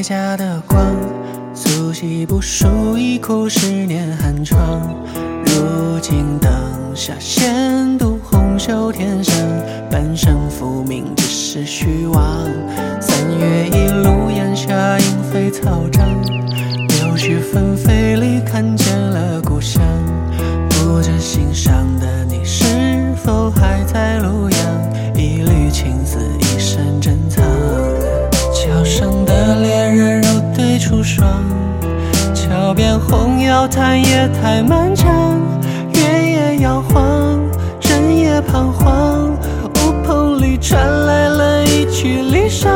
家的光，苏洗不输一哭10年寒窗。如今灯下闲读红袖添香，半生浮名只是虚妄。3月一路檐下莺飞草长，柳絮纷飞里看见了故乡。不知心上的你是否还在路阳，一缕青丝一生珍藏。桥上的恋人如对出霜，桥边红药叹夜太漫长。月夜摇晃，整夜彷徨，屋棚里传来了一曲离殇。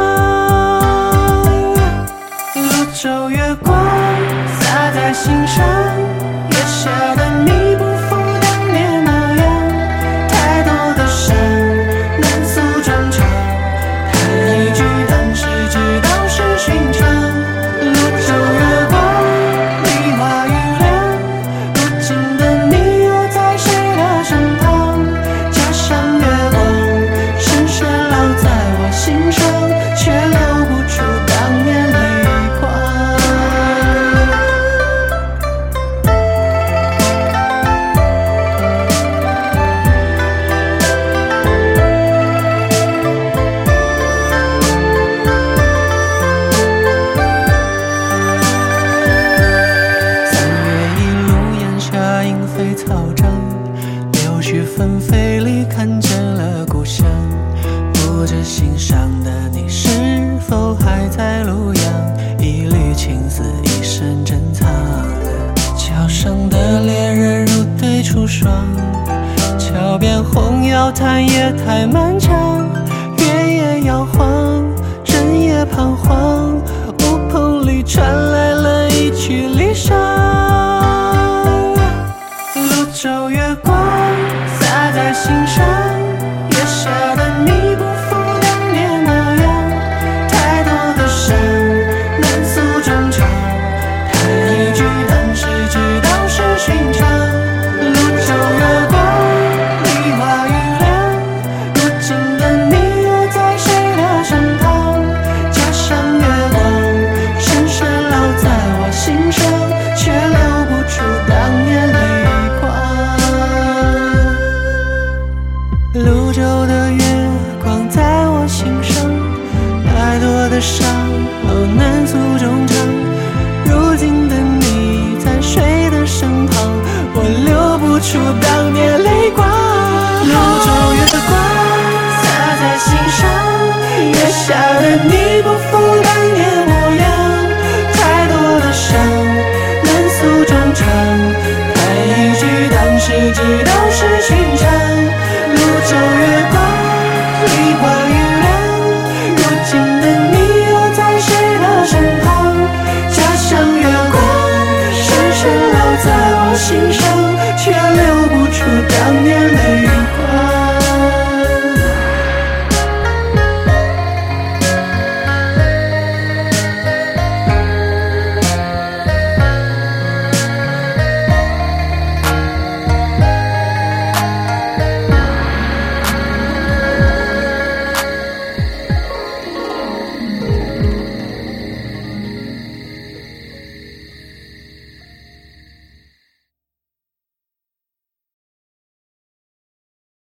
泸州月光洒在心上，月下的你不复当年那样。太多的伤难诉衷肠，叹一句当时知道是寻常。泸州月光梨花雨凉，如今的你又在谁的身旁？家乡月光深深烙在我心上，却留不住当年泪光。草长，柳絮纷飞里看见了故乡。不知心上的你是否还在路阳，一缕青丝一生珍藏。桥上的恋人如对出霜，桥边红药叹夜太漫长。月夜摇晃，整夜彷徨，屋棚里传来了一曲离殇。泸州月光洒在心上，月下的你不复当年那样。太多的伤难诉衷肠，叹一句当时知道是寻常。泸州月光梨花雨凉，如今的你又在谁的身旁？家乡月光深深烙在我心上，却留不住当年泪光。泸州的月光在我心上，太多的伤好难诉衷肠。如今的你在谁的身旁？我留不住当年泪光。泸州月光洒在心上，月下的你不复当年模样。太多的伤难诉衷肠，叹一句当时知道是寻常。泸州月光梨花雨凉，如今的你又在谁的身旁？家乡月光深深烙在我心上，却留不住当年泪